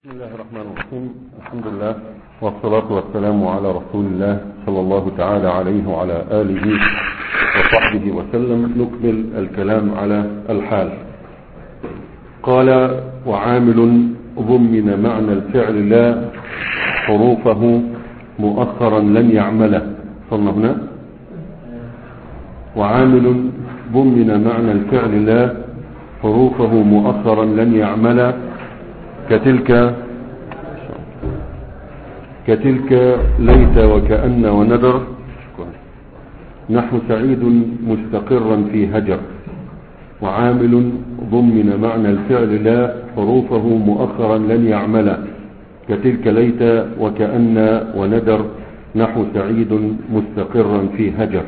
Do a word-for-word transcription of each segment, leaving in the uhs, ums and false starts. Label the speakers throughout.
Speaker 1: بسم الله الرحمن الرحيم. الحمد لله والصلاة والسلام على رسول الله صلى الله تعالى عليه وعلى آله وصحبه وسلم. نكمل الكلام على الحال. قال: وعامل ضمن معنى الفعل لا حروفه مؤخرا لن يعمله. صلنا هنا. وعامل ضمن معنى الفعل لا حروفه مؤخرا لن يعمله كتلك كتلك ليت وكأن وندر نحو سعيد مستقرا في هجر. وعامل ضمن معنى الفعل لا حروفه مؤخرا لن يعمل كتلك ليت وكأن وندر نحو سعيد مستقرا في هجر.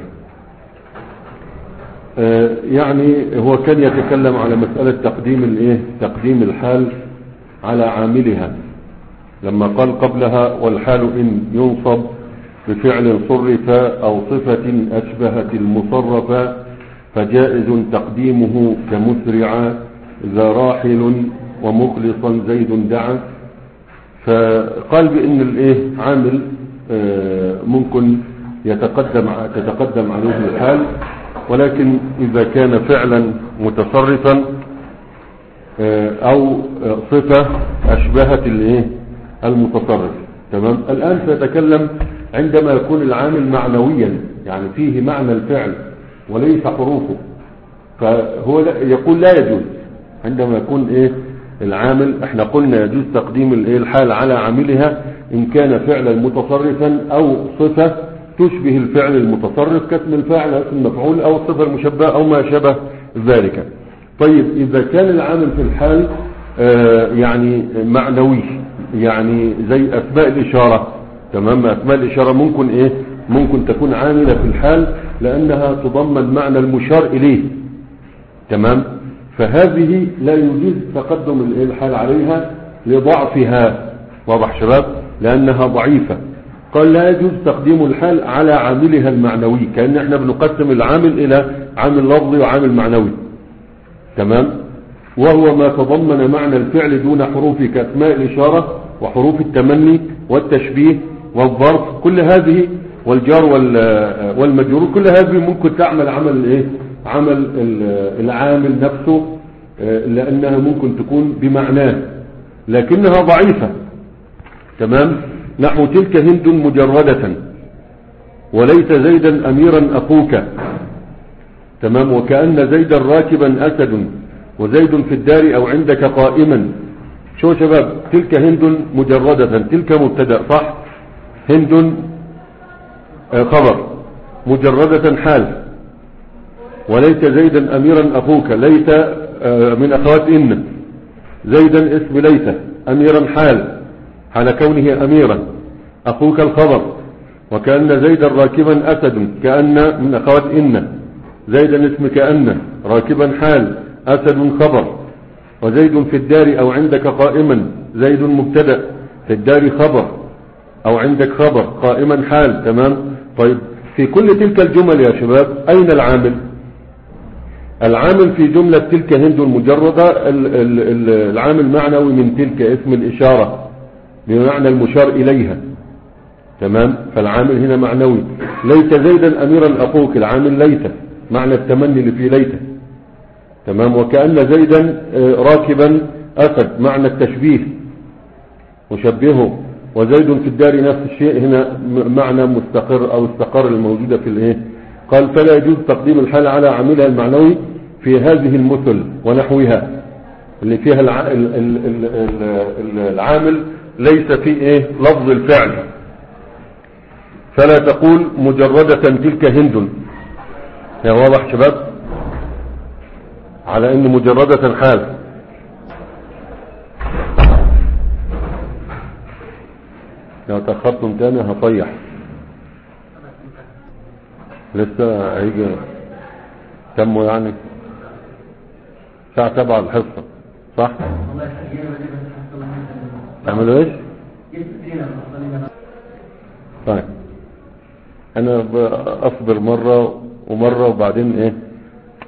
Speaker 1: آه يعني هو كان يتكلم على مسألة تقديم الايه تقديم الحال على عاملها، لما قال قبلها: والحال إن ينصب بفعل صرف أو صفة أشبهت المصرف فجائز تقديمه كمسرع ذا راحل ومخلصا زيد دعا. فقال بأن الايه عامل ممكن يتقدم تتقدم عليه الحال، ولكن إذا كان فعلا متصرفا او صفة اشبهت الايه المتصرف. تمام. الان سيتكلم عندما يكون العامل معنويا، يعني فيه معنى الفعل وليس حروفه، فهو يقول لا يجوز عندما يكون ايه العامل. احنا قلنا يجوز تقديم الايه الحال على عاملها ان كان فعلا متصرفا او صفة تشبه الفعل المتصرف كاسم الفاعل او اسم المفعول او الصفة المشبهة او ما شابه ذلك. طيب إذا كان العامل في الحال آه يعني معنوي، يعني زي أسماء الإشارة. تمام. أسماء الإشارة ممكن إيه ممكن تكون عاملة في الحال لأنها تضمن معنى المشار إليه. تمام. فهذه لا يجوز تقدم الحال عليها لضعفها. واضح شباب؟ لأنها ضعيفة. قال لا يجوز تقديم الحال على عاملها المعنوي، كأن احنا بنقسم العامل إلى عامل لفظي وعامل معنوي. تمام. وهو ما تضمن معنى الفعل دون حروف كأسماء الإشارة وحروف التمني والتشبيه والظرف، كل هذه والجار والمجرور، كل هذه ممكن تعمل عمل ايه عمل العامل نفسه، لأنها ممكن تكون بمعناه لكنها ضعيفة. تمام. نحو تلك هند مجردة وليس زيدا أميرا أخوك. تمام. وكأن زيدا راكبا أسد وزيد في الدار أو عندك قائما. شو شباب؟ تلك هند مجردة، تلك مبتدأ صح، هند خبر، مجردة حال، وليت زيدا أميرا أخوك، ليت من أخوات إن، زيدا اسم ليت، أميرا حال حال كونه أميرا، أخوك الخبر، وكأن زيدا راكبا أسد كأن من أخوات إن، زيدا اسم كأن، راكبا حال، أسد خبر، وزيد في الدار أو عندك قائما، زيد مبتدأ، في الدار خبر أو عندك خبر، قائما حال. تمام. طيب في كل تلك الجمل يا شباب أين العامل؟ العامل في جملة تلك هند المجردة العامل معنوي من تلك اسم الإشارة بمعنى المشار إليها. تمام. فالعامل هنا معنوي. ليت زيدا أميرا أخوك، العامل ليت معنى التمني اللي في ليته. تمام. وكأن زيدا راكبا أسد معنى التشبيه مشبهه، وزيد في الدار نفس الشيء، هنا معنى مستقر أو استقر الموجودة في الايه. قال فلا يجوز تقديم الحال على عاملها المعنوي في هذه المثل ونحوها اللي فيها العامل ليس في ايه لفظ الفعل. فلا تقول مجردة تلك هند. يا واضح شباب؟ على ان مجردة حال. لو تأخرتم تاني هطيح، لسه هيجي تموا يعني ساعة سبعة الحصة صح؟ تعملوا ايش؟ طيب انا اصبر مرة ومرة وبعدين ايه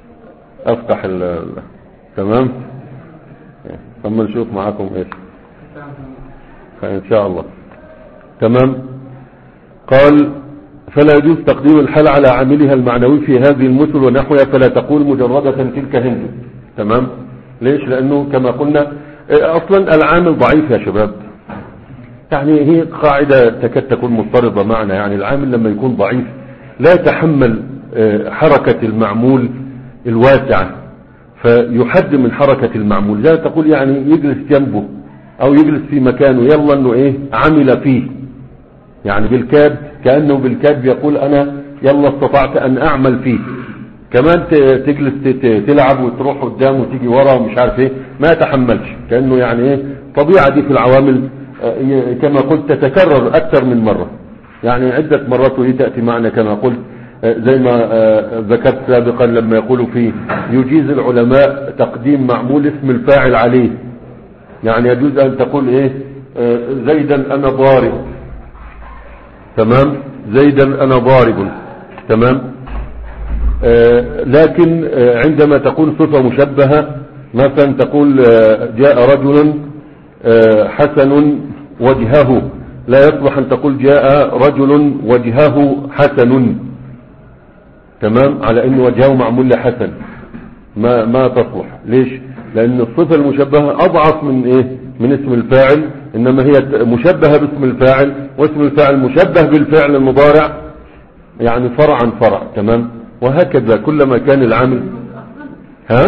Speaker 1: افتح ال تمام. ثم نشوف معاكم ايش إن شاء الله. تمام. قال فلا يجوز تقديم الحال على عاملها المعنوي في هذه المثل ونحوها، فلا تقول مجردة تلك هند. تمام. ليش؟ لأنه كما قلنا أصلا العامل ضعيف يا شباب، يعني هي قاعدة تكاد تكون مضطردة معنا، يعني العامل لما يكون ضعيف لا يتحمل حركة المعمول الواسعة فيحد من حركة المعمول. لا تقول يعني يجلس جنبه او يجلس في مكانه يلا انه ايه عمل فيه، يعني بالكاد، كأنه بالكاد يقول انا يلا استطعت ان اعمل فيه. كمان تجلس تلعب وتروح قدام وتيجي ورا ومش عارف ايه، ما يتحملش، كأنه يعني ايه طبيعة دي في العوامل كما قلت تتكرر اكثر من مرة، يعني عدة مرات وهي تأتي معنا كما قلت زي ما ذكرت سابقا لما يقولوا فيه يجيز العلماء تقديم معمول اسم الفاعل عليه، يعني يجوز ان تقول ايه زيدا انا ضارب. تمام. زيدا انا ضارب. تمام. آه لكن آه عندما تقول صفة مشبهة مثلا تقول آه جاء رجل آه حسن وجهه، لا يصلح ان تقول جاء رجل وجهه حسن. تمام. على ان وجهه معمول لحسن، ما ما تصلح. ليش؟ لان الصفة المشبهة اضعف من ايه من اسم الفاعل، انما هي مشبهة باسم الفاعل، واسم الفاعل مشبه بالفعل المضارع، يعني فرع عن فرع. تمام. وهكذا كلما كان العامل ها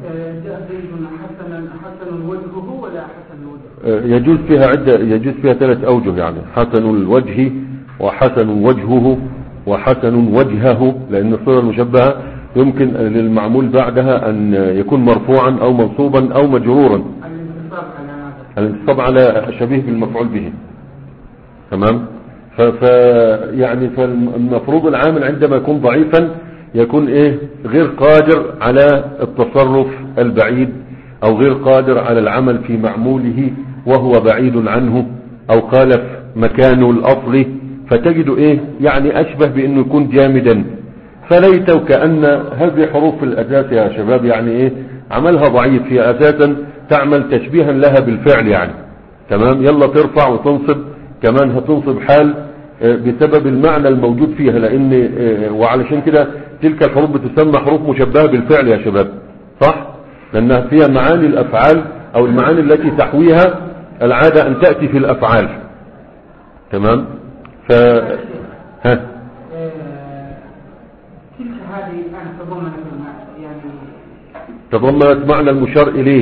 Speaker 1: يجوز فيها عدة، يجوز فيها ثلاث اوجه، يعني حسن الوجه وحسن وجهه وحسن وجهه، لان الصورة المشبهة يمكن للمعمول بعدها ان يكون مرفوعا او منصوبا او مجرورا، الانتصاب على شبيه بالمفعول به. تمام. ف يعني فالمفروض العامل عندما يكون ضعيفا يكون ايه غير قادر على التصرف البعيد، او غير قادر على العمل في معموله وهو بعيد عنه او خالف مكانه الاصلي، فتجد ايه يعني اشبه بانه يكون جامدا. فليت وكأن هذه حروف الاساس يا شباب يعني ايه عملها ضعيف، هي اساسا تعمل تشبيها لها بالفعل يعني. تمام. يلا ترفع وتنصب، كمان هتنصب حال بسبب المعنى الموجود فيها، لان وعلشان كده تلك الحروف بتسمى حروف مشبهة بالفعل يا شباب، صح؟ لانها فيها معاني الافعال او المعاني التي تحويها العادة ان تأتي في الافعال. تمام. ف ها
Speaker 2: تلك هذه أنا تضمنت يعني
Speaker 1: تضمنت معنى المشار إليه،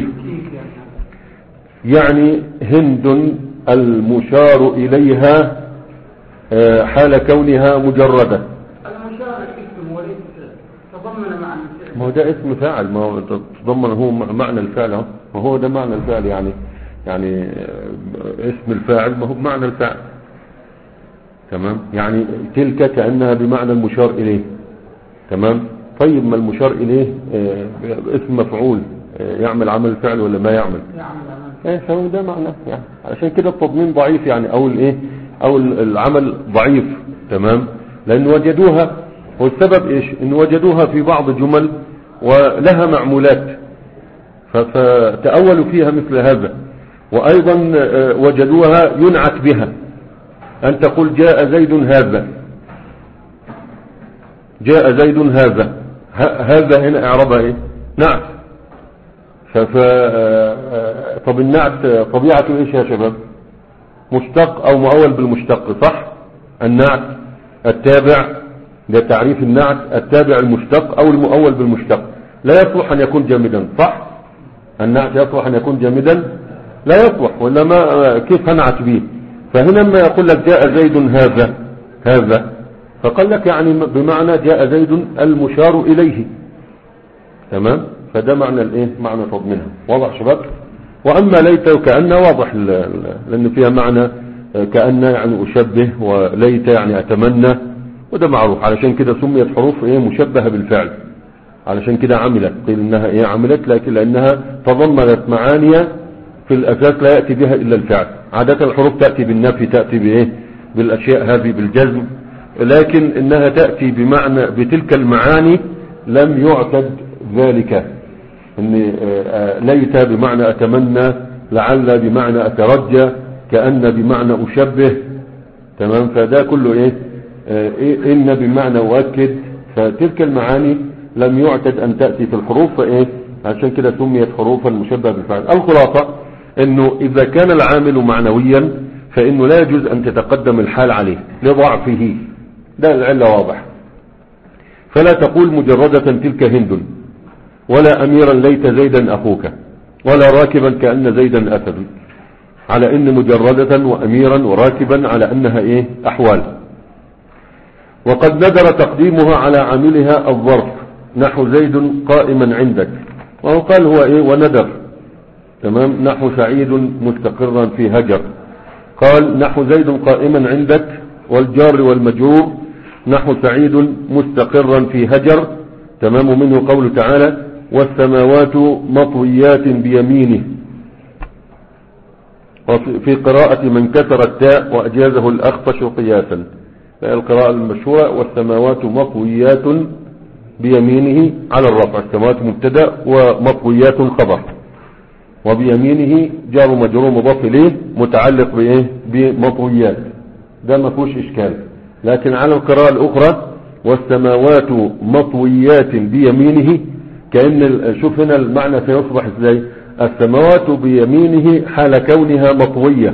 Speaker 1: يعني هند المشار إليها حال كونها مجردة.
Speaker 2: المشار اسم وليس تضمن معنى الفعل،
Speaker 1: ما هو ده اسم فاعل، ما هو تضمن هو معنى الفعل، ما هو ده معنى الفعل، يعني يعني اسم الفاعل ما هو بمعنى الفعل. تمام. يعني تلك كأنها بمعنى المشار إليه. تمام. طيب ما المشار إليه اه اسم مفعول اه يعمل عمل الفعل ولا ما يعمل؟
Speaker 2: يعمل.
Speaker 1: ايه فهو ده معنى يعني، علشان كده التضمين ضعيف يعني، او الايه او العمل ضعيف. تمام. لان وجدوها، والسبب ايش؟ ان وجدوها في بعض جمل ولها معمولات فتأولوا فيها مثل هذا، وايضا اه وجدوها ينعت بها، ان تقول جاء زيد هذا، جاء زيد هذا، هذا هنا اعربها ايه؟ نعت. ف طب النعت طبيعته ايش يا شباب؟ مشتق او مؤول بالمشتق، صح؟ النعت التابع، ده تعريف النعت، التابع المشتق او المؤول بالمشتق. لا يصلح ان يكون جامدا، صح؟ النعت يصلح ان يكون جامدا؟ لا يصلح، ولا ما كيف هنعت به؟ فهنا لما يقول لك جاء زيد هذا هذا، فقال لك يعني بمعنى جاء زيد المشار إليه. تمام. فده معنى الايه معنى تضمينها. واضح شباب؟ واما ليت وكأن واضح، لان فيها معنى كأن يعني اشبه، وليت يعني اتمنى، وده معروف، علشان كده سميت حروف ايه مشبهة بالفعل، علشان كده عملت، قيل انها ايه عملت، لكن لانها تضمنت معاني في الاساس لا يأتي بها الا الفعل. عادة الحروف تأتي بالنفي، تأتي بايه بالاشياء هذه بالجزم، لكن انها تأتي بمعنى بتلك المعاني لم يعتد ذلك. ان ليت بمعنى اتمنى، لعل بمعنى أترجى، كأن بمعنى أشبه، تمام. فده كله إيه, آه إيه إن بمعنى أؤكد. فتلك المعاني لم يعتد أن تأتي في الحروف، فإيه عشان كده سميت حروفا مشبه بالفعل. الخلاصة إنه إذا كان العامل معنويا فإنه لا يجوز أن تتقدم الحال عليه لضعفه، ده العلة واضح. فلا تقول مجردة تلك هند، ولا أميرا ليت زيدا أخوك، ولا راكبا كأن زيدا أسد، على إن مجردة وأميرا وراكبا على أنها إيه أحوال. وقد ندر تقديمها على عاملها الظرف، نحو زيد قائما عندك، وهو قال هو إيه وندر، تمام. نحو سعيد مستقرا في هجر، قال نحو زيد قائما عندك، والجار والمجرور نحو سعيد مستقرا في هجر، تمام. ومنه قوله تعالى والسماوات مطويات بيمينه. وفي قراءة من كسر التاء وأجازه الأخفش قياسا، القراءة المشهورة والسماوات مطويات بيمينه على الرفع، السماوات مبتدأ ومطويات خبر، وبيمينه جار مجرور مضاف إليه متعلق بإيه بمطويات، ده ما فيهوش إشكال. لكن على القراءة الأخرى والسماوات مطويات بيمينه، كأن شوف هنا المعنى سيصبح ازاي، السماوات بيمينه حال كونها مطوية،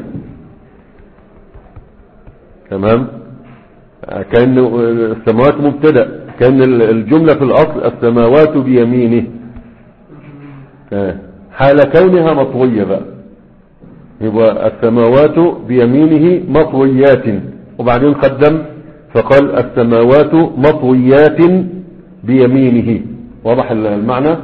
Speaker 1: تمام. كأن السماوات مبتدأ، كأن الجملة في الأصل السماوات بيمينه حال كونها مطوية بقى، يبقى السماوات بيمينه مطويات، وبعدين قدم فقال السماوات مطويات بيمينه. واضح المعنى.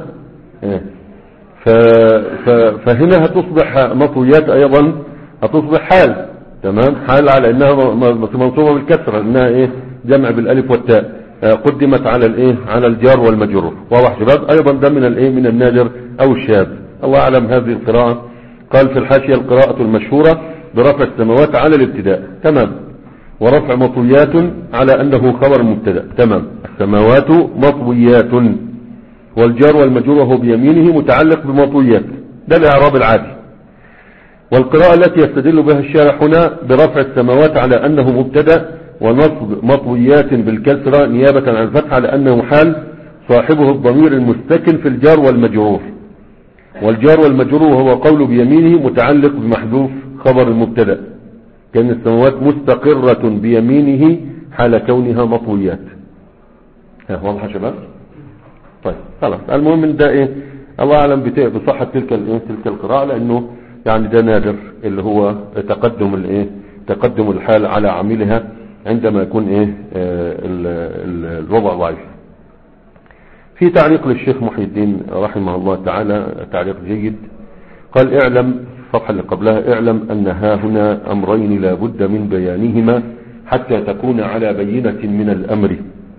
Speaker 1: فهنا هتصبح مطويات ايضا هتصبح حال، تمام. حال على انها منصوبة بالكسرة، انها ايه جمع بالالف والتاء، قدمت على الايه على الجار والمجرور. واضح شباب. ايضا ده من الايه من النادر او الشاذ، الله اعلم. هذه القراءة قال في الحاشية القراءة المشهورة برفع السماوات على الابتداء، تمام، ورفع مطويات على انه خبر مبتدا، تمام. السماوات مطويات، والجار والمجرور وهو بيمينه متعلق بمطويات، ده الاعراب العادي. والقراءة التي يستدل بها الشارح هنا برفع السماوات على انه مبتدا، ونصب مطويات بالكسرة نيابة عن الفتح على انه حال، صاحبه الضمير المستكن في الجار والمجرور، والجار والمجرور وهو قول بيمينه متعلق بمحذوف خبر المبتدا، كان السماوات مستقرة بيمينه حال كونها مطويات. ها واضح يا شباب؟ طيب خلاص. المهم ان ده ايه الله اعلم بصحة تلك الايه تلك القراءة، لانه يعني ده نادر اللي هو تقدم الايه تقدم الحال على عاملها عندما يكون ايه الوضع ضعيف. في تعليق للشيخ محي الدين رحمه الله تعالى، تعليق جيد، قال اعلم، الصفحة اللي قبلها، اعلم ان ها هنا امرين لا بد من بيانهما حتى تكون على بينة من الامر.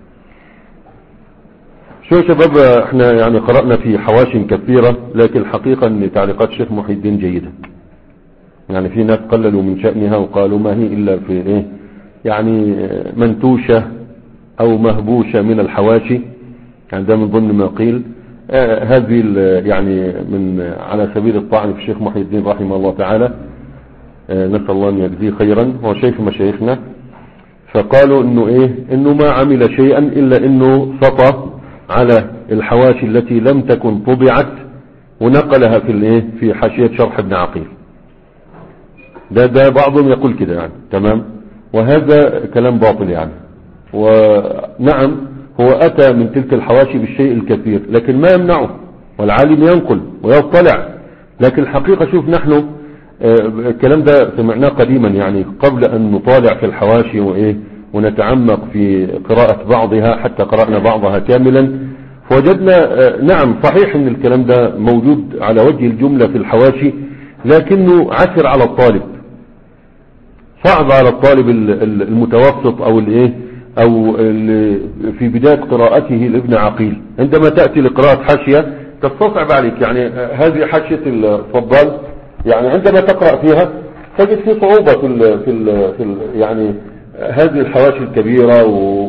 Speaker 1: شو يا شباب، احنا يعني قرأنا في حواش كثيرة، لكن الحقيقة ان تعليقات الشيخ محي الدين جيدة. يعني في ناس قللوا من شأنها وقالوا ما هي الا في ايه يعني منتوشة او مهبوشة من الحواشي، يعني ده من ضمن ما قيل. آه هذه يعني من على سبيل الطعن في الشيخ محي الدين رحمه الله تعالى، آه نسأل الله ان يجزيه خيرا، هو شيخ مشايخنا. فقالوا انه ايه انه ما عمل شيئا الا انه سطى على الحواشي التي لم تكن طبعت ونقلها في الايه في حاشية شرح ابن عقيل. ده ده بعضهم يقول كده يعني، تمام. وهذا كلام باطل يعني. ونعم هو اتى من تلك الحواشي بالشيء الكثير، لكن ما يمنعه، والعالم ينقل ويطلع. لكن الحقيقة شوف نحن اه الكلام ده سمعناه قديما، يعني قبل ان نطالع في الحواشي وايه ونتعمق في قراءة بعضها حتى قرأنا بعضها كاملا، فوجدنا اه نعم صحيح ان الكلام ده موجود على وجه الجملة في الحواشي، لكنه عسر على الطالب، صعب على الطالب المتوسط او الايه او في بداية قراءته لابن عقيل. عندما تأتي لقراءة حاشية تستصعب عليك، يعني هذه حاشية الفضال، يعني عندما تقرأ فيها تجد في صعوبة في ال في ال في ال يعني هذه الحواشي الكبيرة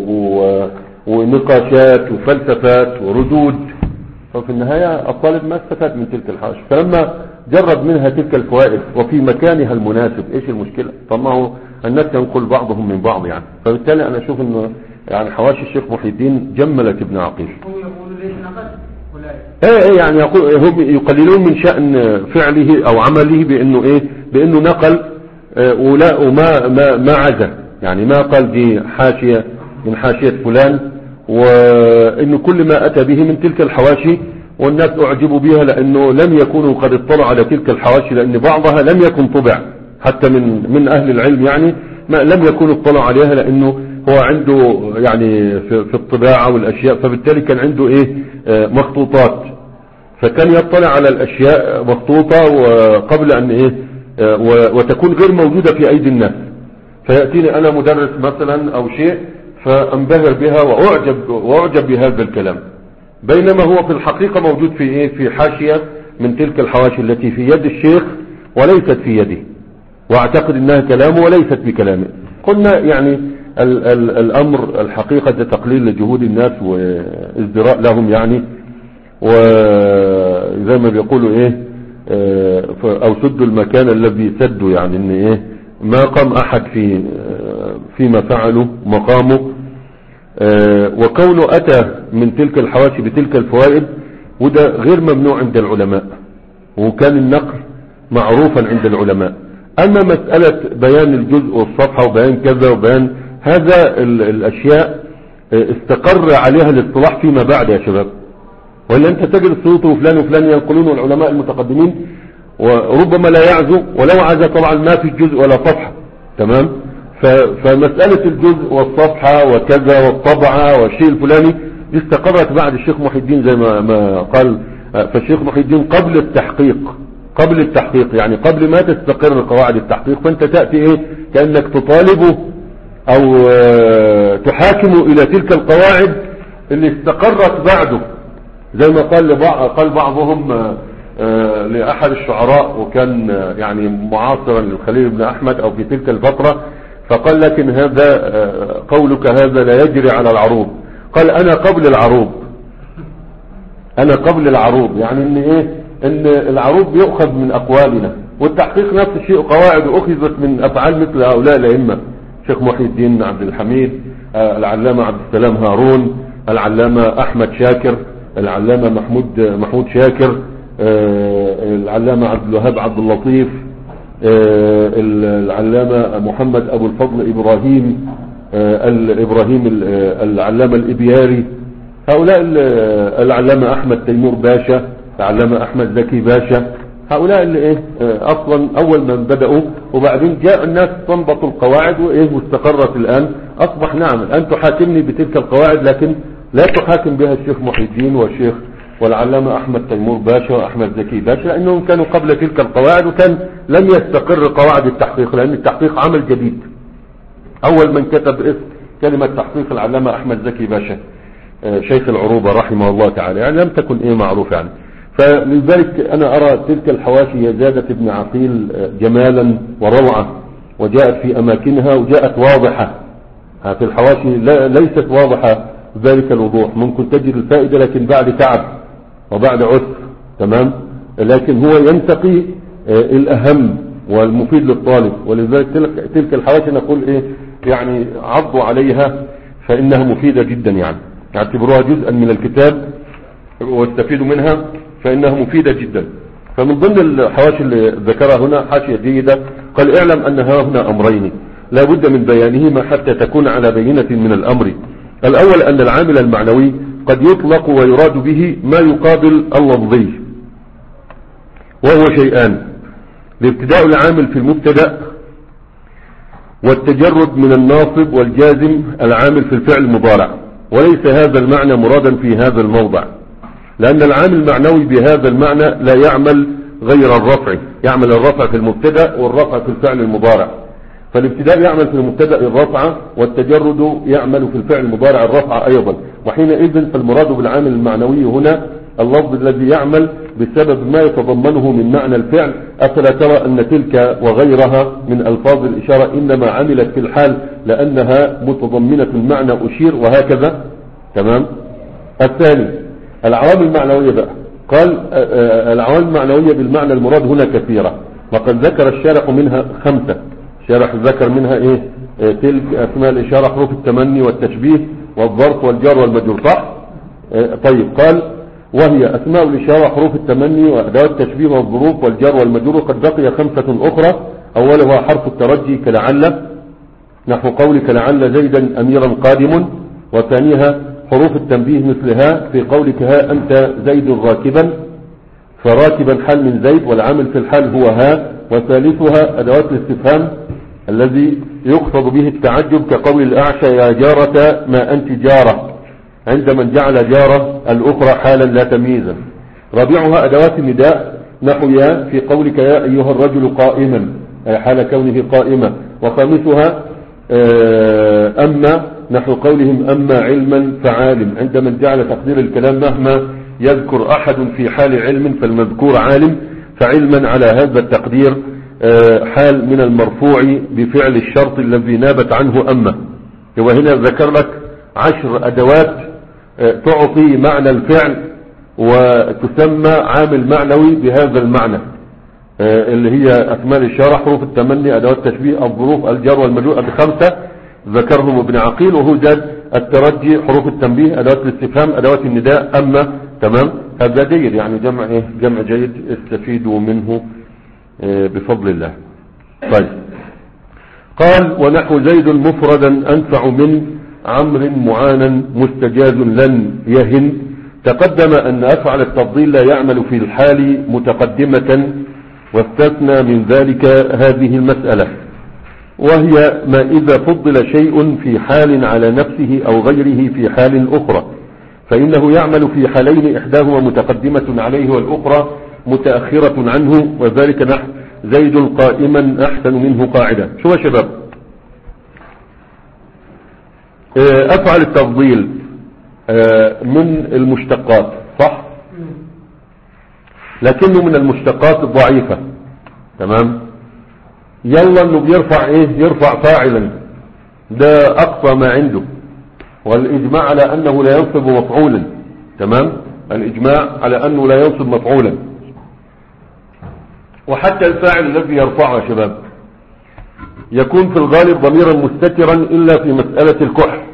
Speaker 1: ونقاشات وفلسفات وردود، ففي النهاية الطالب ما استفاد من تلك الحواشي. فلما جرد منها تلك الفوائد وفي مكانها المناسب، ايش المشكلة؟ طب ما هو الناس ينقل بعضهم من بعض يعني. فبالتالي انا اشوف انه يعني حواشي الشيخ محي الدين جملت ابن عقيل.
Speaker 2: هو يقول ليش نقص ولا
Speaker 1: ايه ايه يعني يقول هم يقللون من شأن فعله او عمله بانه ايه، بانه نقل اه ولا وما ما ما عزى، يعني ما قال دي حاشية من حاشية فلان، وانه كل ما اتى به من تلك الحواشي والناس اعجبوا بها لانه لم يكونوا قد اطلعوا على تلك الحواشي، لان بعضها لم يكن طبع حتى من من اهل العلم يعني ما لم يكونوا اطلعوا عليها، لانه هو عنده يعني في, في الطباعة والاشياء، فبالتالي كان عنده ايه اه مخطوطات، فكان يطلع على الاشياء مخطوطة وقبل ان ايه اه وتكون غير موجودة في ايدي الناس. فيأتيني انا مدرس مثلا او شيء فانبهر بها واعجب واعجب بهذا الكلام، بينما هو في الحقيقة موجود في ايه في حاشية من تلك الحواشي التي في يد الشيخ وليست في يده، واعتقد انها كلامه وليست بكلامه. قلنا يعني ال ال الامر الحقيقة ده تقليل لجهود الناس وازدراء لهم يعني، وزي ما بيقولوا ايه اه او سدوا المكان الذي سدوا، يعني ان ايه ما قام احد في اه فيما فعلوا مقامه. اه وكونه اتى من تلك الحواشي بتلك الفوائد وده غير ممنوع عند العلماء، وكان النقل معروفا عند العلماء. اما مسألة بيان الجزء والصفحة وبيان كذا وبيان هذا الاشياء استقر عليها الاصطلاح فيما بعد يا شباب، ولا انت تجد السيوطي وفلان وفلان ينقلون العلماء المتقدمين وربما لا يعزو، ولو عزى طبعا ما في جزء ولا صفحة، تمام. فمسألة الجزء والصفحة وكذا والطبعة والشيء الفلاني دي استقرت بعد الشيخ محي الدين زي ما, ما قال. فالشيخ محي الدين قبل التحقيق قبل التحقيق يعني قبل ما تستقر قواعد التحقيق، فانت تأتي ايه كأنك تطالبه او اه تحاكمه الى تلك القواعد اللي استقرت بعده، زي ما قال لبعض قال بعضهم اه اه لأحد الشعراء وكان اه يعني معاصرا للخليل بن أحمد او في تلك الفترة، فقال لكن هذا اه قولك هذا لا يجري على العروض. قال انا قبل العروض، انا قبل العروض، يعني ان ايه ان العروض بيؤخذ من اقوالنا، والتحقيق نفس الشيء، قواعد اخذت من افعال مثل هؤلاء الائمه، شيخ محي الدين عبد الحميد، آه العلامة عبد السلام هارون، العلامة احمد شاكر، العلامة محمود محمود شاكر، آه العلامة عبد الوهاب عبد اللطيف، آه العلامة محمد ابو الفضل ابراهيم، آه الابراهيم العلامة الابياري، هؤلاء العلامة احمد تيمور باشا، العلامة احمد زكي باشا، هؤلاء اللي ايه اصلا اول من بدأوا، وبعدين جاء الناس تنبطوا القواعد وايه واستقرت الان، اصبح نعم الان تحاكمني بتلك القواعد، لكن لا تحاكم بها الشيخ محي الدين والشيخ والعلامة احمد تيمور باشا واحمد زكي باشا، لانهم كانوا قبل تلك القواعد وكان لم يستقر قواعد التحقيق، لان التحقيق عمل جديد. اول من كتب اسم كلمة تحقيق العلامة احمد زكي باشا شيخ العروبة رحمه الله تعالى، يعني لم تكن ايه معروف يعني. فلذلك انا ارى تلك الحواشي هي زادت ابن عقيل جمالا وروعة، وجاءت في اماكنها وجاءت واضحة. هذه الحواشي لا ليست واضحة ذلك الوضوح، ممكن تجد الفائدة لكن بعد تعب وبعد عسر، تمام، لكن هو ينتقي الاهم والمفيد للطالب. ولذلك تلك, تلك الحواشي نقول ايه يعني عضوا عليها فانها مفيدة جدا، يعني اعتبروها جزءا من الكتاب واستفيدوا منها فإنها مفيدة جدا. فمن ضمن الحواشي اللي ذكرها هنا حاشية جيدة، قال اعلم أن ها هنا أمرين لا بد من بيانهما حتى تكون على بينة من الأمر. الأول أن العامل المعنوي قد يطلق ويراد به ما يقابل اللفظي، وهو شيئان: الابتداء العامل في المبتدأ، والتجرد من الناصب والجازم العامل في الفعل المضارع. وليس هذا المعنى مرادا في هذا الموضع، لأن العامل المعنوي بهذا المعنى لا يعمل غير الرفع، يعمل الرفع في المبتدأ والرفع في الفعل المضارع. فالابتداء يعمل في المبتدأ الرفع، والتجرد يعمل في الفعل المضارع الرفع أيضا. وحينئذ فالمراد بالعامل المعنوي هنا اللفظ الذي يعمل بسبب ما يتضمنه من معنى الفعل. أفلا ترى أن تلك وغيرها من ألفاظ الإشارة إنما عملت في الحال لأنها متضمنة المعنى أشير، وهكذا، تمام. الثاني العوامل المعنوية بقى قال العوامل المعنوية بالمعنى المراد هنا كثيرة، وقد ذكر الشارح منها خمسة. الشارح ذكر منها ايه؟ تلك اسماء الاشارة، حروف التمني والتشبيه والظرف والجار والمجرور، صح؟ طيب، قال وهي اسماء الاشارة، حروف التمني وادوات التشبيه والظروف والجار والمجرور. قد بقي خمسة اخرى، اولها حرف الترجي كلعل، نحو قولك لعل زيدا اميرا قادم. وثانيها حروف التنبيه مثلها في قولك ها انت زيد راكبا، فراكبا حال من زيد والعامل في الحال هو ها. وثالثها ادوات الاستفهام الذي يقصد به التعجب كقول الاعشى يا جارة ما انت جارة، عند من جعل جارة الاخرى حالا لا تمييزا. رابعها ادوات النداء نحو يا في قولك يا ايها الرجل قائما، اي حال كونه قائما. وخامسها اما نحو قولهم اما علما فعالم، عند من جعل تقدير الكلام مهما يذكر احد في حال علم فالمذكور عالم، فعلما على هذا التقدير حال من المرفوع بفعل الشرط الذي نابت عنه اما. وهنا ذكر لك عشر ادوات تعطي معنى الفعل وتسمى عامل معنوي بهذا المعنى، اللي هي اسماء الاشاره، حروف التمني، ادوات التشبيه، الظروف، الجار والمجرور. بخمسه ذكرهم ابن عقيل، وهو زاد الترجي، حروف التنبيه، ادوات الاستفهام، ادوات النداء، اما. تمام، هذا جيد، يعني جمع ايه؟ جمع جيد استفيدوا منه بفضل الله. طيب، قال ونحو زيد مفردا انفع من عمرو معانا مستجاز لن يهن. تقدم ان افعل التفضيل لا يعمل في الحال متقدمة، واستثنى من ذلك هذه المسألة، وهي ما إذا فضل شيء في حال على نفسه أو غيره في حال أخرى، فإنه يعمل في حالين إحداهما متقدمة عليه والأخرى متأخرة عنه. وذلك نحو زيد قائما أحسن منه قاعدا. شو يا شباب؟ أفعل التفضيل من المشتقات، صح؟ لكنه من المشتقات الضعيفة. تمام، يلا انه بيرفع ايه؟ يرفع فاعلا، ده اقصى ما عنده. والاجماع على انه لا ينصب مفعولا. تمام، الاجماع على انه لا ينصب مفعولا. وحتى الفاعل الذي يرفعه يا شباب يكون في الغالب ضميرا مستترا الا في مسألة الكح،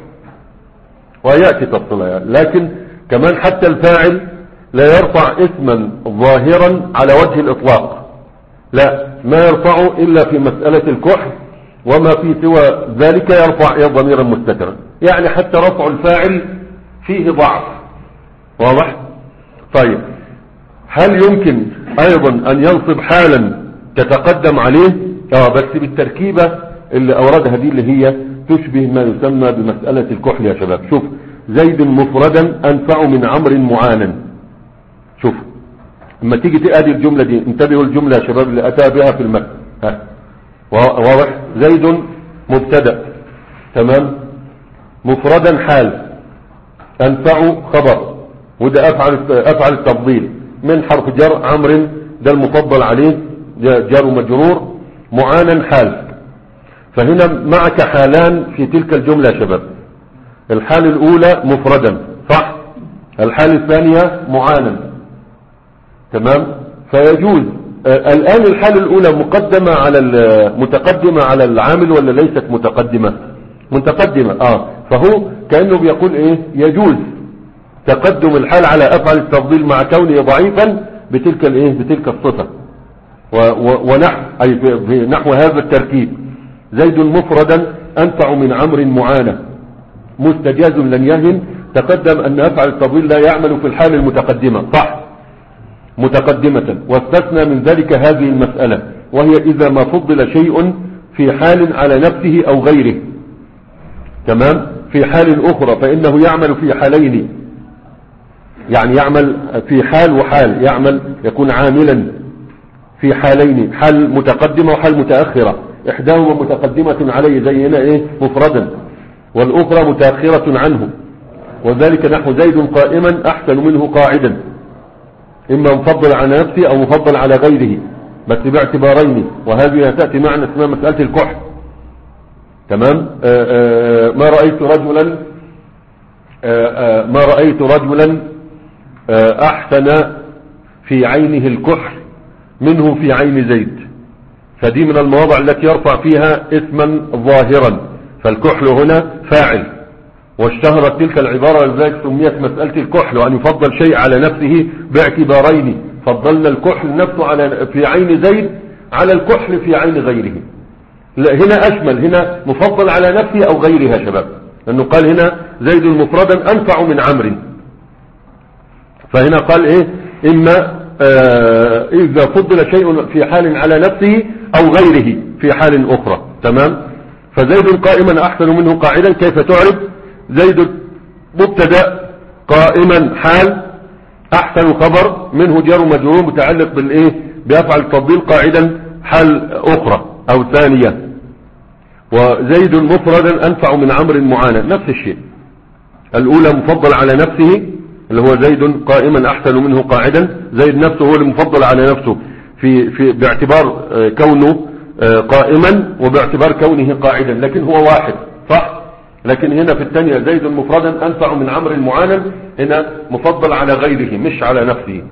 Speaker 1: ويأتي تفصيلها، لكن كمان حتى الفاعل لا يرفع اسما ظاهرا على وجه الاطلاق، لا، ما يرفعه الا في مسألة الكح، وما في سوى ذلك يرفع ضميرا مستترا. يعني حتى رفع الفاعل فيه ضعف، واضح؟ طيب، هل يمكن ايضا ان ينصب حالا تتقدم عليه؟ اه، بس بالتركيبة اللي اوردها دي، اللي هي تشبه ما يسمى بمسألة الكحل يا شباب. شوف، زيد مفردا انفع من عمرو معانا. شوف، لما تيجي تأدي الجملة دي، انتبهوا الجملة يا شباب اللي أتى بها في المتن. ها، واضح؟ زيد مبتدأ، تمام، مفردا حال، أنفع خبر، وده أفعل أفعل التفضيل من حرف جر، عمرو ده المفضل عليه جار ومجرور، معانا حال. فهنا معك حالان في تلك الجملة يا شباب. الحال الأولى مفردا، صح؟ الحال الثانية معانا. تمام، فيجوز آه الآن الحالة الأولى مقدمة على متقدمة على العامل ولا ليست متقدمة؟ متقدمة. اه فهو كأنه بيقول ايه؟ يجوز تقدم الحال على أفعل التفضيل مع كونه ضعيفا بتلك الايه؟ بتلك الصفة. ونحو أي في نحو هذا التركيب، زيد مفردا أنفع من عمرو معانا مستجاز لن يهن. تقدم أن أفعل التفضيل لا يعمل في الحال المتقدمة، صح؟ متقدمة، واستثنى من ذلك هذه المسألة، وهي إذا ما فضل شيء في حال على نفسه أو غيره. تمام، في حال أخرى فإنه يعمل في حالين، يعني يعمل في حال وحال، يعمل يكون عاملا في حالين، حال متقدمة وحال متأخرة، إحداهما متقدمة عليه زي هنا إيه؟ مفردا، والأخرى متأخرة عنه. وذلك نحو زيد قائما أحسن منه قاعدا، إما مفضل على نفسه أو مفضل على غيره، بس باعتبارين، وهذه تأتي معنا اسمها مسألة الكحل. تمام، آآ آآ ما رأيت رجلا آآ ما رأيت رجلا أحسن في عينه الكحل منه في عين زيد، فدي من المواضع التي يرفع فيها اسما ظاهرا، فالكحل هنا فاعل، واشتهرت تلك العبارة لذلك سميت مسألة الكحل، وأن يفضل شيء على نفسه باعتبارين، فضلنا الكحل نفسه على في عين زيد على الكحل في عين غيره. هنا أشمل، هنا مفضل على نفسه أو غيرها شباب، لأنه قال هنا زيد مفردا أنفع من عمرو، فهنا قال إيه إما آه إذا فضل شيء في حال على نفسه أو غيره في حال أخرى. تمام. فزيد قائما أحسن منه قاعدا، كيف تعرف؟ زيد مبتدا قائما حال، أحسن خبر، منه جار مجرور متعلق بالإيه بأفعل التفضيل، قاعدا حال أخرى أو ثانية. وزيد مفردا أنفع من عمرو معانا، نفس الشيء، الأولى مفضل على نفسه اللي هو زيد قائما أحسن منه قاعدا، زيد نفسه هو المفضل على نفسه في, في باعتبار كونه قائما وباعتبار كونه قاعدا، لكن هو واحد صح. لكن هنا في الثانية زيد مفردا أنفع من عمرو معانا، هنا مفضل على غيره مش على نفسه.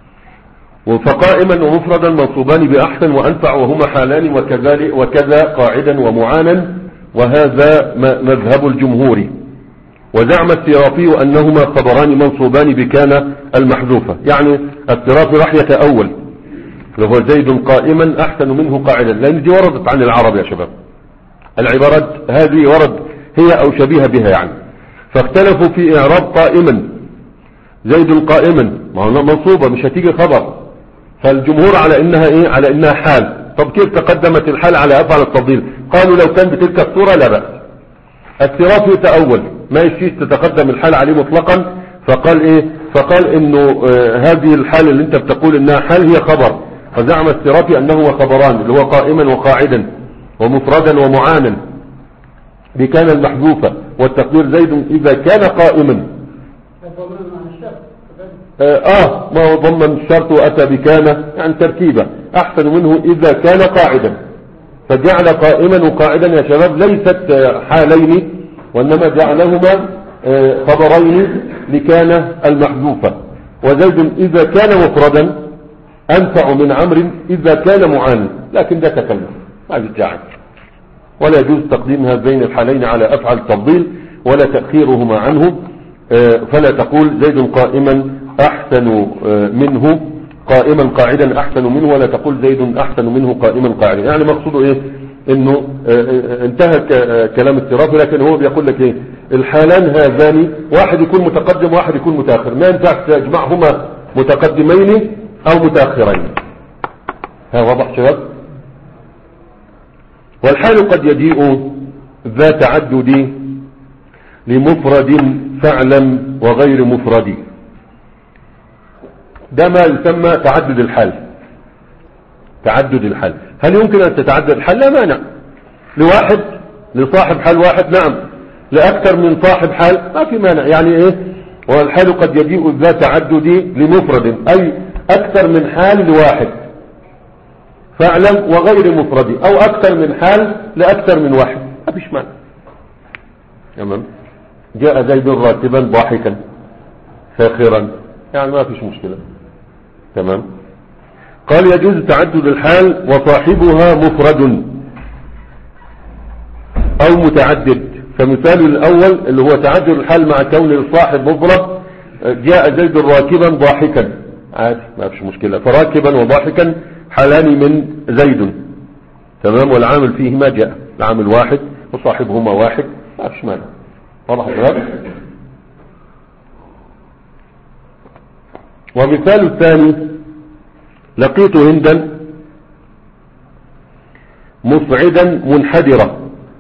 Speaker 1: فقائما ومفردا منصوبان بأحسن وأنفع وهما حالان، وكذلك وكذا قاعدا ومعانا، وهذا مذهب الجمهور. وزعم السرافي أنهما خبران منصوبان بكان المحذوفة، يعني السرافي راح يتأول اللي هو زيد قائما أحسن منه قاعدا، لأن دي وردت عن العرب يا شباب، العبارات هذه ورد هي أو شبيهة بها يعني. فاختلفوا في إعراب قائما، زيد قائما ما هو منصوبة مش هتيجي خبر، فالجمهور على إنها إيه على إنها حال. طب كيف تقدمت الحال على أفعل التفضيل؟ قالوا لو كان بتلك الصورة لا بأس. السرافي يتأول ما يشيش تتقدم الحال عليه مطلقا، فقال إيه فقال إنه آه هذه الحال اللي انت بتقول إنها حال هي خبر، فزعم السرافي أنه خبران اللي هو قائما وقاعدا ومفردا ومعانا بكان المحذوفة، والتقدير زيد إذا كان قائما. آه ما هو ضمن الشرط وأتى بكان يعني تركيبة، أحسن منه إذا كان قاعدا، فجعل قائما وقاعدا يا شباب ليست حالين، وإنما جعلهما خبرين لكان المحذوفة. وزيد إذا كان مفردا أنفع من عمرو إذا كان معانا، لكن ده تكلم ما يجعل، ولا يجوز تقديم هذين الحالين على أفعل التفضيل ولا تأخيرهما عنه. فلا تقول زيد قائما أحسن منه قائما قاعدا أحسن منه، ولا تقول زيد أحسن منه قائما قاعدا. يعني مقصوده إيه إنه انتهى كلام السرافي، لكن هو بيقول لك إيه الحالان هذان واحد يكون متقدم واحد يكون متأخر، ما ينفع تجمعهما متقدمين أو متأخرين. ها واضح شباب؟ والحال قد يجيء ذا تعدد لمفرد فعلا وغير مفرد، ده ما يسمى تعدد الحال. تعدد الحال هل يمكن أن تتعدد الحال؟ لا مانع، لواحد لصاحب حال واحد نعم، لأكثر من صاحب حال ما في مانع. يعني إيه والحال قد يجيء ذا تعدد لمفرد، أي أكثر من حال لواحد فعلا وغير مفرد، أو أكثر من حال لأكثر من واحد ما فيش مانع. تمام. جاء زيد راكبا ضاحكا ساخرا، يعني ما فيش مشكلة. تمام. قال يجوز تعدد الحال وصاحبها مفرد أو متعدد. فمثال الأول اللي هو تعدد الحال مع كون الصاحب مفرد، جاء زيد راكبا ضاحكا عادي ما فيش مشكلة، فراكبا وضاحكا حالان من زيد. تمام. والعامل فيهما جاء العامل واحد وصاحبهما واحد ما فيش مانع. واضح الكلام؟ ومثال الثاني لقيت هندا مصعدا منحدرة،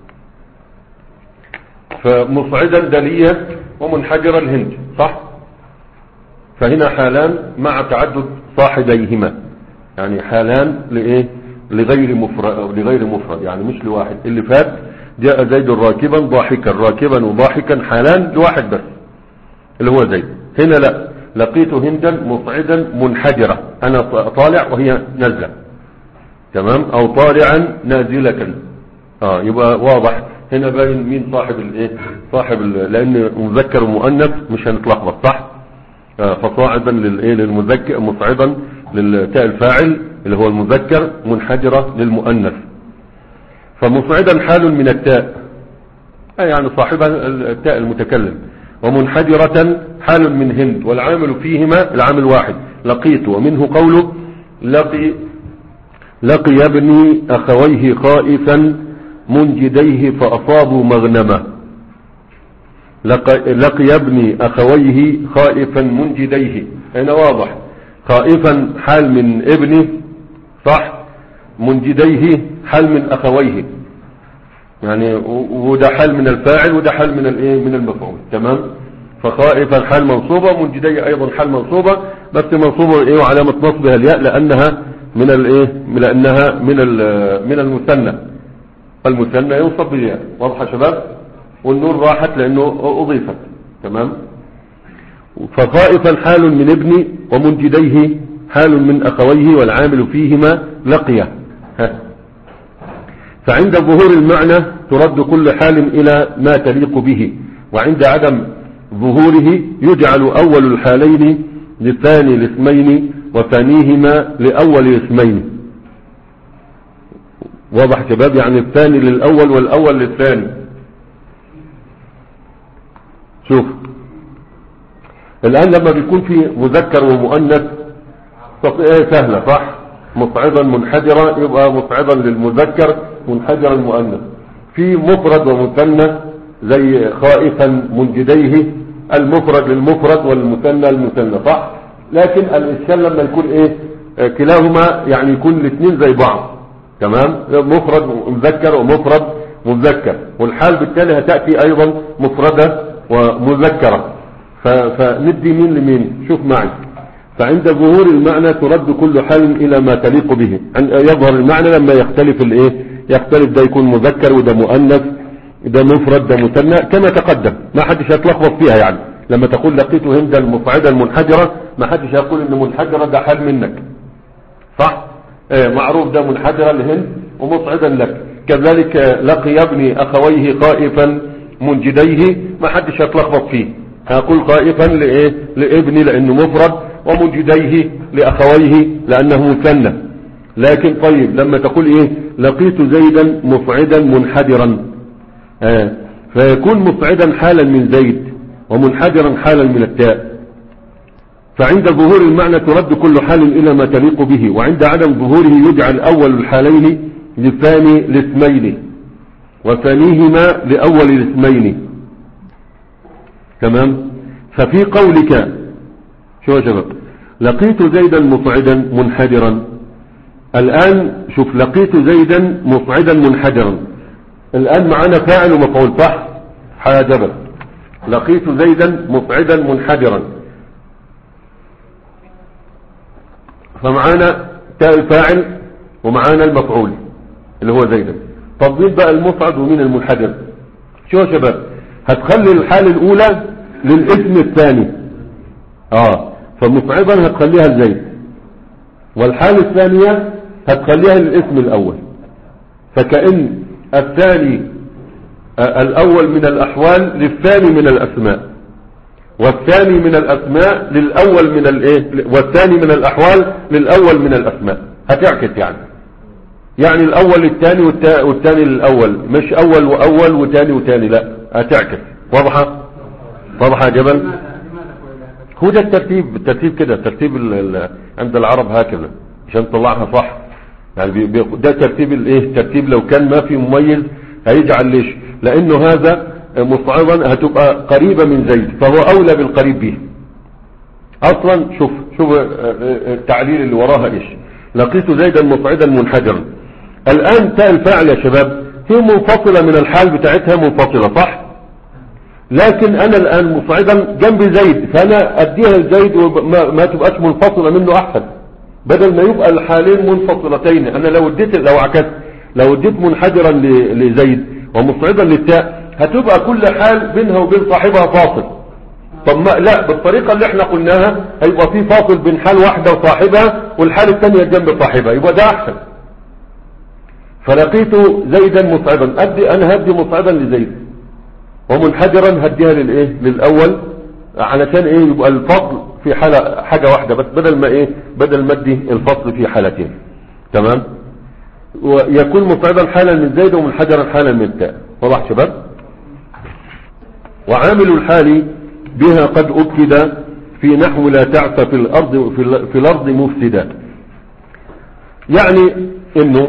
Speaker 1: فمصعدا دلية ومنحدرة الهند صح، فهنا حالان مع تعدد صاحبيهما، يعني حالان لإيه لغير مفرد لغير مفرد يعني مش لواحد. اللي فات جاء زيد راكبا ضاحكا، راكبا وضاحكا حالان لواحد بس اللي هو زيد. هنا لا، لقيت هندا مصعدا منحدرة، أنا طالع وهي نزلة. تمام. أو طالعا نازلة. آه يبقى واضح هنا باين مين صاحب الايه صاحب ال لأن مذكر ومؤنث مش هنتلخبط صح. آه فصاعدا للايه للمذكر مصعدا للتاء الفاعل اللي هو المذكر، منحدرة للمؤنث. فمصعدا حال من التاء يعني صاحبها التاء المتكلم، ومنحدرة حال من هند، والعامل فيهما العامل واحد لقيت، ومنه قوله لقي لقي ابني أخويه خائفا منجديه فأصابوا مغنمه. لقي, لقي ابني أخويه خائفا منجديه، هنا واضح خائفا حال من ابنه صح، منجديه حال من أخويه، يعني وده حال من الفاعل وده حال من الايه من المفعول. تمام. فخائفا حال منصوبة، منجديه ايضا حال منصوبة، بس منصوبة ايه وعلامة نصبها الياء لانها من الايه لانها من من المثنى، المثنى ينصب بالياء. واضح يا شباب؟ والنور راحت لانه اضيفت. تمام. فخائفا حال من ابني، ومنجديه حال من اخويه، والعامل فيهما لقيه. فعند ظهور المعنى ترد كل حال إلى ما تليق به، وعند عدم ظهوره يجعل أول الحالين لثاني الاسمين، وثانيهما لأول الاسمين. واضح شباب؟ يعني الثاني للأول والأول للثاني. شوف الآن لما بيكون في مذكر ومؤنث سهلة صح؟ مصعدا منحدرا يبقى مصعدا للمذكر منحدرا المؤنث. في مفرد ومثنى زي خائفا منجديه، المفرد للمفرد والمثنى المثنى صح. لكن الاشكال لما يكون ايه كلاهما يعني يكون الاثنين زي بعض. تمام. مفرد مذكر ومفرد مذكر، والحال بالتالي هتأتي ايضا مفردة ومذكرة، فندي مين لمين. شوف معي. فعند ظهور المعنى ترد كل حال الى ما تليق به. يظهر المعنى لما يختلف الايه يختلف، ده يكون مذكر وده مؤنث، ده مفرد ده مثنى كما تقدم، ما حدش هيتلخبط فيها. يعني لما تقول لقيت هندا مصعدا منحدرا ما حدش هيقول ان منحدرا ده حال منك صح. ايه معروف ده منحدرا لهند ومصعدا لك. كذلك لقي ابني اخويه خائفا منجديه ما حدش هيتلخبط فيه، هقول خائفا لايه لابني لانه مفرد، ومنجديه لاخويه لانه مثنى. لكن طيب لما تقول ايه لقيت زيدا مصعدا منحدرا، آه فيكون مصعدا حالا من زيد ومنحدرا حالا من التاء. فعند ظهور المعنى ترد كل حال الى ما تليق به، وعند عدم ظهوره يجعل اول الحالين لثاني الاسمين، وثانيهما لاول الاسمين. تمام. ففي قولك شو يا شباب لقيت زيدا مصعدا منحدرا، الآن شوف لقيت زيدا مصعدا منحدرا، الآن معنا فاعل ومفعول صح. حاجبا لقيت زيدا مصعدا منحدرا، فمعانا تاء الفاعل ومعانا المفعول اللي هو زيدا. طب مين بقى المصعد ومين المنحدر؟ شو يا شباب هتخلي الحال الأولى للاسم الثاني اه فمصعدا هتخليها لزيد، والحال الثانية هتخليها للاسم الأول. فكأن الثاني الأول من الأحوال للثاني من الأسماء، والثاني من الأسماء للأول من الإيه والثاني من الأحوال للأول من الأسماء. هتعكس يعني يعني الأول للثاني والثاني للأول، مش أول وأول وثاني وثاني، لا هتعكس. واضحة واضحة يا جبل؟ هو ده الترتيب، الترتيب كده ترتيب عند العرب هكذا عشان تطلعها صح. يعني ده ترتيب الايه ترتيب لو كان ما في مميز هيجعل ليش، لانه هذا مصعدا هتبقى قريبة من زيد فهو اولى بالقريب به اصلا. شوف شوف التعليل اللي وراها ايش. لقيت زيدا مصعدا منحدرا، الان تاء الفاعل يا شباب هي منفصلة من الحال بتاعتها منفصلة صح. لكن انا الان مصعدا جنب زيد فانا اديها لزيد وما ما تبقاش منفصلة منه احسن، بدل ما يبقى الحالين منفصلتين. انا لو اديت لو عكست لو اديت منحدرا لزيد ومصعدا للتاء هتبقى كل حال بينها وبين صاحبها فاصل. طب ما لا بالطريقة اللي احنا قلناها هيبقى في فاصل بين حال واحدة وصاحبها والحال الثانية جنب صاحبها، يبقى ده احسن. فلقيت زيدا مصعدا ادي انا هدي مصعدا لزيد ومنحدرا هديها للايه للاول علشان ايه يبقى الفصل في حالة حاجة واحدة بس، بدل ما ايه بدل ما ادي الفصل في حالتين. تمام. ويكون مفردا حالا من زيد ومنحدرا حالا من تاء. واضح شباب؟ وعامل الحال بها قد أكد في نحو لا تعث في الأرض في الأرض مفسدا. يعني انه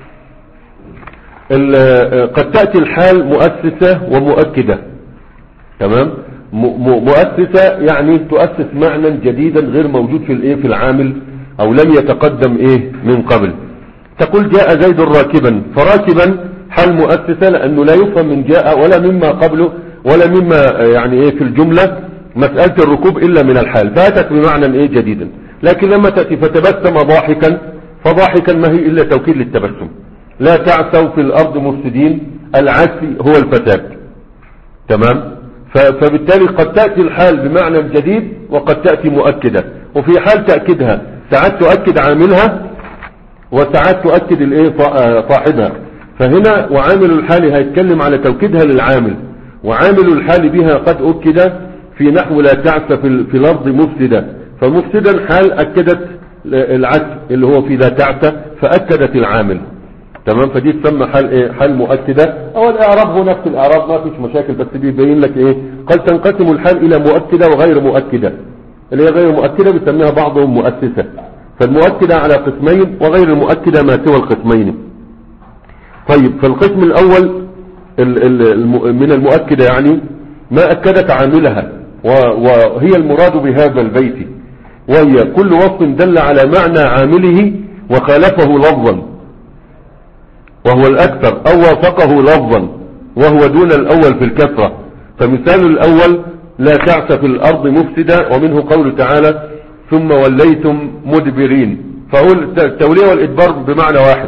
Speaker 1: قد تأتي الحال مؤسسة ومؤكدة. تمام. مؤسسة يعني تؤسس معنى جديدا غير موجود في الايه في العامل او لم يتقدم ايه من قبل. تقول جاء زيد راكبا، فراكبا حال مؤسسة لانه لا يفهم من جاء ولا مما قبله ولا مما يعني ايه في الجملة مسألة الركوب الا من الحال، فاتت بمعنى ايه جديدا. لكن لما تأتي فتبسم ضاحكا، فضاحكا ما هي الا توكيد للتبسم. لا تعثوا في الارض مفسدين، العثي هو الفساد. تمام. فبالتالي قد تأتي الحال بمعنى جديد وقد تأتي مؤكدة، وفي حال تأكدها ساعات تؤكد عاملها وساعات تؤكد الايه صاحبها. فهنا وعامل الحال هيتكلم على توكيدها للعامل، وعامل الحال بها قد أكد في نحو لا تعث في, في الأرض مفسدة. فمفسدا حال أكدت العث اللي هو في لا تعث فأكدت العامل. تمام. فدي تسمى حال ايه حال مؤكدة، او الاعراب هو نفس الاعراب ما فيش مشاكل، بس بيبين لك ايه قد تنقسم الحال الى مؤكدة وغير مؤكدة. اللي هي غير مؤكدة بيسميها بعضهم مؤسسة. فالمؤكدة على قسمين وغير المؤكدة ما سوى القسمين. طيب فالقسم الاول ال ال من المؤكدة يعني ما اكدت عاملها، وهي المراد بهذا البيت، وهي كل وصف دل على معنى عامله وخالفه لفظا وهو الأكثر أو وافقه لفظا وهو دون الأول في الكثرة. فمثال الأول لا تعث في الأرض مفسدة، ومنه قول تعالى ثم وليتم مدبرين، فهو التولية والإدبار بمعنى واحد.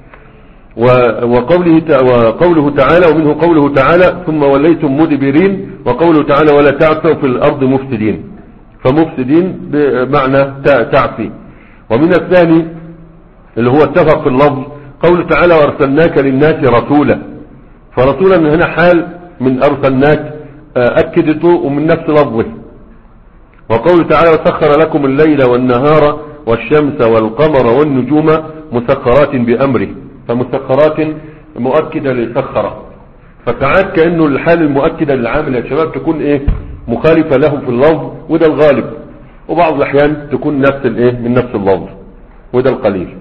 Speaker 1: وقوله وقوله تعالى ومنه قوله تعالى ثم وليتم مدبرين، وقوله تعالى ولا تعثوا في الأرض مفسدين، فمفسدين بمعنى تعثي. ومن الثاني اللي هو اتفق في اللفظ قول تعالى وارسلناك للناس رسولا، فرسولا هنا حال من ارسلناك اكدته ومن نفس لفظه. وقول تعالى وسخر لكم الليل والنهار والشمس والقمر والنجوم مسخرات بامره، فمسخرات مؤكدة لسخر. فساعات كأنه الحال المؤكدة للعامل يا شباب تكون ايه مخالفة له في اللفظ، وده الغالب، وبعض الاحيان تكون نفس الايه من نفس اللفظ، وده القليل.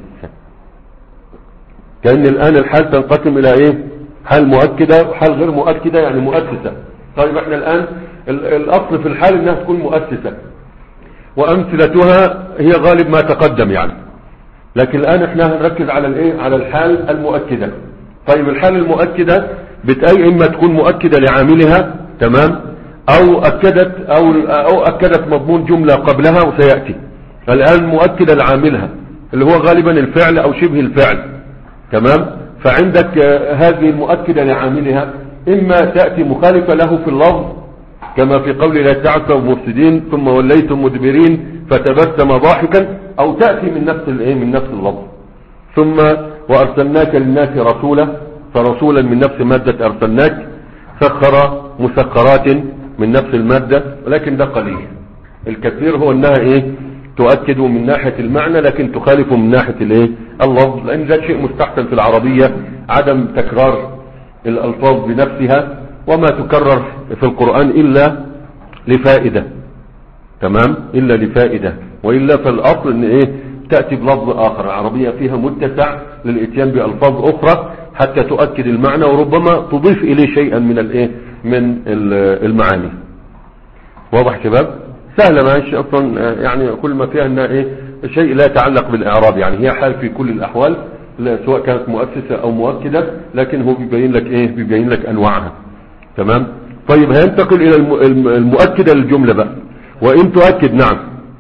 Speaker 1: كأن الآن الحال تنقسم إلى إيه حال مؤكدة وحال غير مؤكدة يعني مؤسسة. طيب احنا الآن الأصل في الحال إنها تكون مؤسسة، وأمثلتها هي غالب ما تقدم يعني. لكن الآن احنا هنركز على الإيه على الحال المؤكدة. طيب الحال المؤكدة بتأي إما تكون مؤكدة لعاملها، تمام، أو أكدت أو أو أكدت مضمون جملة قبلها وسيأتي. الآن مؤكدة لعاملها اللي هو غالبا الفعل أو شبه الفعل. تمام. فعندك هذه المؤكدة لعاملها إما تأتي مخالفة له في اللفظ كما في قول لا تعثوا مفسدين ثم وليتم مدبرين فتبسم ضاحكا، أو تأتي من نفس الايه من نفس اللفظ. ثم وأرسلناك للناس رسولا، فرسولا من نفس مادة أرسلناك، سخر مسخرات من نفس المادة، ولكن ده قليل. الكثير هو أنها إيه تؤكد من ناحية المعنى لكن تخالف من ناحية الايه اللفظ، لأن ده شيء مستحسن في العربية عدم تكرار الألفاظ بنفسها، وما تكرر في القرآن إلا لفائدة. تمام. إلا لفائدة، وإلا فالأصل إن إيه تأتي بلفظ آخر. العربية فيها متسع للإتيان بألفاظ أخرى حتى تؤكد المعنى، وربما تضيف إليه شيئا من الإيه من المعاني. واضح شباب؟ سهلة معيش أصلا، يعني كل ما فيها أنها إيه شيء لا يتعلق بالإعراب، يعني هي حال في كل الأحوال سواء كانت مؤسسة أو مؤكدة، لكن هو بيبين لك إيه بيبين لك أنواعها. تمام. طيب هينتقل إلى المؤكدة للجملة بقى. وإن تؤكد نعم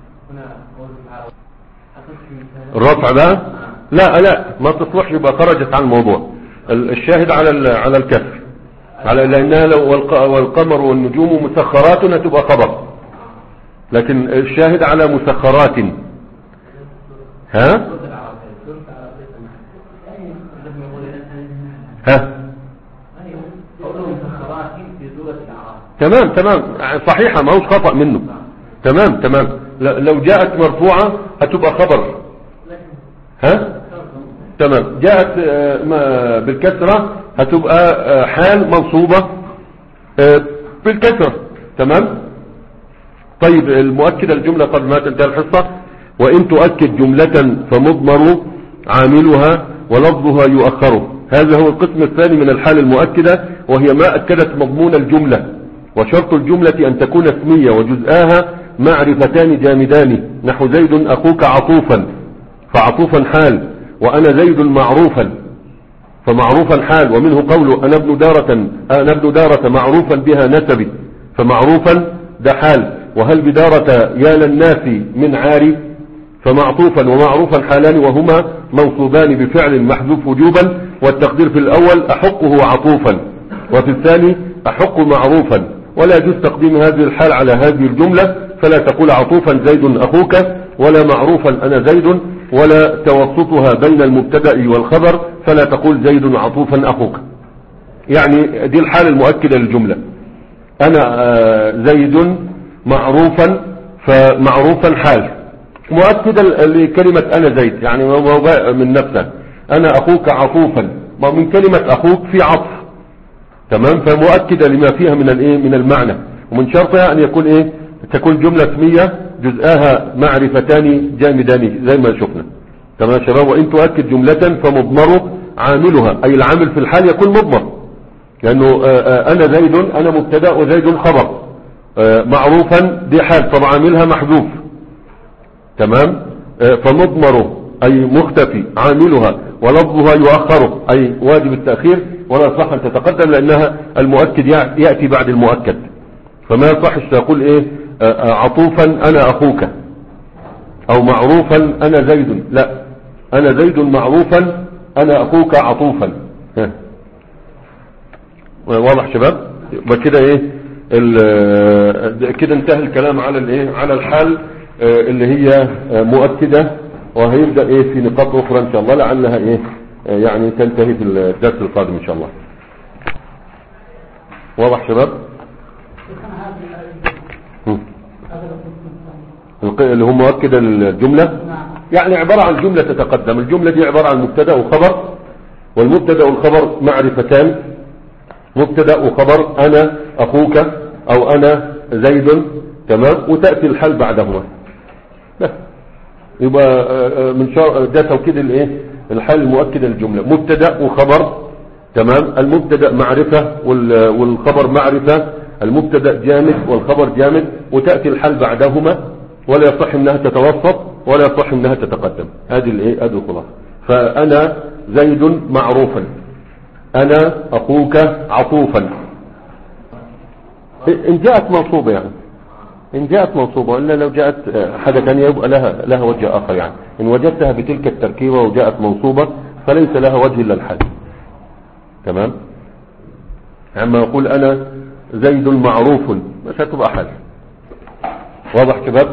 Speaker 1: الرفع بقى لا لا ما تصلحش، يبقى خرجت عن الموضوع. الشاهد على على الكسر، على لأنها لو والقمر والنجوم مسخرات هتبقى خبر، لكن الشاهد على مسخرات. ها ها تمام تمام صحيحة، ما هوش خطأ منه. تمام تمام. ل- لو جاءت مرفوعة هتبقى خبر. ها تمام. جاءت آه، ما- بالكسرة هتبقى آه، حال منصوبة آه، بالكسرة. تمام. طيب المؤكد الجملة قبل ما تنتهي الحصة: وإن تؤكد جملة فمضمر عاملها ولفظها يؤخره. هذا هو القسم الثاني من الحال المؤكدة، وهي ما أكدت مضمون الجملة. وشرط الجملة أن تكون اسمية وجزءاها معرفتان جامدان، نحو زيد أخوك عطوفا، فعطوفا حال، وأنا زيد معروفا، فمعروفا حال. ومنه قوله أنا ابن دارة، أنا ابن دارة معروفا بها نسبي، فمعروفا ده حال. وهل بدارة يا للناس من عاري، فمعطوفا ومعروفا حالان، وهما منصوبان بفعل محذوف وجوبا. والتقدير في الأول أحقه عطوفا، وفي الثاني أحق معروفا. ولا يجوز تقديم هذه الحال على هذه الجملة، فلا تقول عطوفا زيد أخوك، ولا معروفا أنا زيد، ولا توسطها بين المبتدأ والخبر، فلا تقول زيد عطوفا أخوك. يعني دي الحال المؤكدة للجملة: أنا زيد معروفا، فمعروفا حال مؤكدة لكلمة أنا زيد، يعني من نفسه. أنا أخوك عطوفا، من كلمة أخوك في عطف. تمام. فمؤكدة لما فيها من الايه من المعنى. ومن شرطها أن يكون إيه تكون جملة اسمية جزءها معرفتان جامدان زي ما شفنا. تمام يا شباب. وإن تؤكد جملة فمضمر عاملها، أي العامل في الحال يكون مضمر، لأنه أنا زيد أنا مبتدأ وزيد خبر، معروفا دي حال، طب عاملها محذوف. تمام. فمضمر أي مختفي، عاملها ولفظها يؤخره أي واجب التأخير، ولا صح أن تتقدم لأنها المؤكد يأتي بعد المؤكد. فما صحش تقول إيه عطوفا أنا أخوك، أو معروفا أنا زيد، لا، أنا زيد معروفا أنا أخوك عطوفا. واضح شباب؟ بكده إيه كده انتهى الكلام على الايه على الحال اللي هي مؤكدة، وهيبدأ ايه في نقاط اخرى ان شاء الله لعلها ايه يعني تنتهي في الدرس القادم ان شاء الله. واضح شباب؟ اللي هم مؤكدة للجملة يعني عبارة عن جملة تتقدم. الجملة دي عبارة عن مبتدأ وخبر، والمبتدأ والخبر معرفتان، مبتدأ وخبر أنا أخوك أو أنا زيد. تمام. وتأتي الحال بعدهما بس. يبقى من شر ده توكيد الايه الحال المؤكد للجملة: مبتدأ وخبر. تمام. المبتدأ معرفة والخبر معرفة، المبتدأ جامد والخبر جامد، وتأتي الحال بعدهما، ولا يصح انها تتوسط ولا يصح انها تتقدم. هذه الايه هذه الخلاصة. فأنا زيد معروفا، أنا أخوك عطوفا. إن جاءت منصوبة يعني إن جاءت منصوبة، إلا لو جاءت حاجة ثانية يبقى لها لها وجه آخر. يعني إن وجدتها بتلك التركيبة وجاءت منصوبة فليس لها وجه إلا الحال. تمام. عما يقول أنا زيد معروف مش هتبقى حال. واضح شباب؟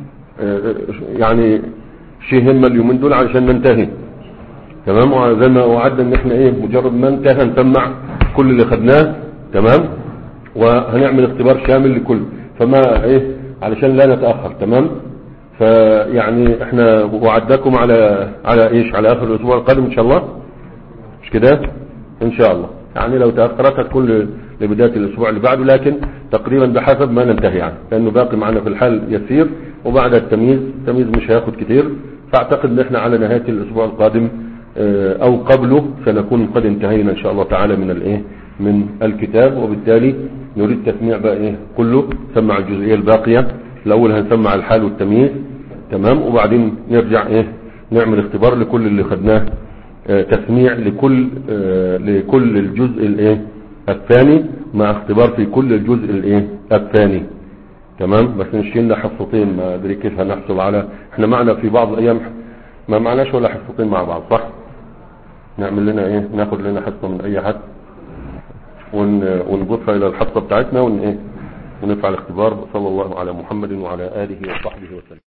Speaker 1: يعني شيء هم اليومين دول علشان ننتهي. تمام. وزي ما وعدنا ان احنا ايه مجرد ما انتهى نسمع كل اللي خدناه. تمام. وهنعمل اختبار شامل لكل، فما ايه علشان لا نتأخر. تمام. فيعني احنا وعدناكم على على ايش على اخر الاسبوع القادم ان شاء الله، مش كده؟ ان شاء الله. يعني لو تأخرت هتكون لبداية الاسبوع اللي بعده، لكن تقريبا بحسب ما ننتهي يعني، لانه باقي معنا في الحال يسير، وبعد التمييز التمييز مش هياخد كتير. فاعتقد ان احنا على نهاية الاسبوع القادم او قبله سنكون قد انتهينا ان شاء الله تعالى من الايه من الكتاب، وبالتالي نريد تسميع بقى ايه كله، نسمع الجزئية الباقية. الاول هنسمع الحال والتمييز. تمام. وبعدين نرجع ايه نعمل اختبار لكل اللي خدناه، اه تسميع لكل اه لكل الجزء الايه الثاني، مع اختبار في كل الجزء الايه الثاني. تمام. بس نشيلنا حصتين، ما ادري كيف هنحصل على، احنا معنا في بعض الايام ما معناش ولا حصتين مع بعض، صح؟ نعمل لنا ايه ناخد لنا حصة من اي حد ونضيفها الى الحصة بتاعتنا ون ايه ونفعل اختبار. صلى الله على محمد وعلى آله وصحبه وسلم.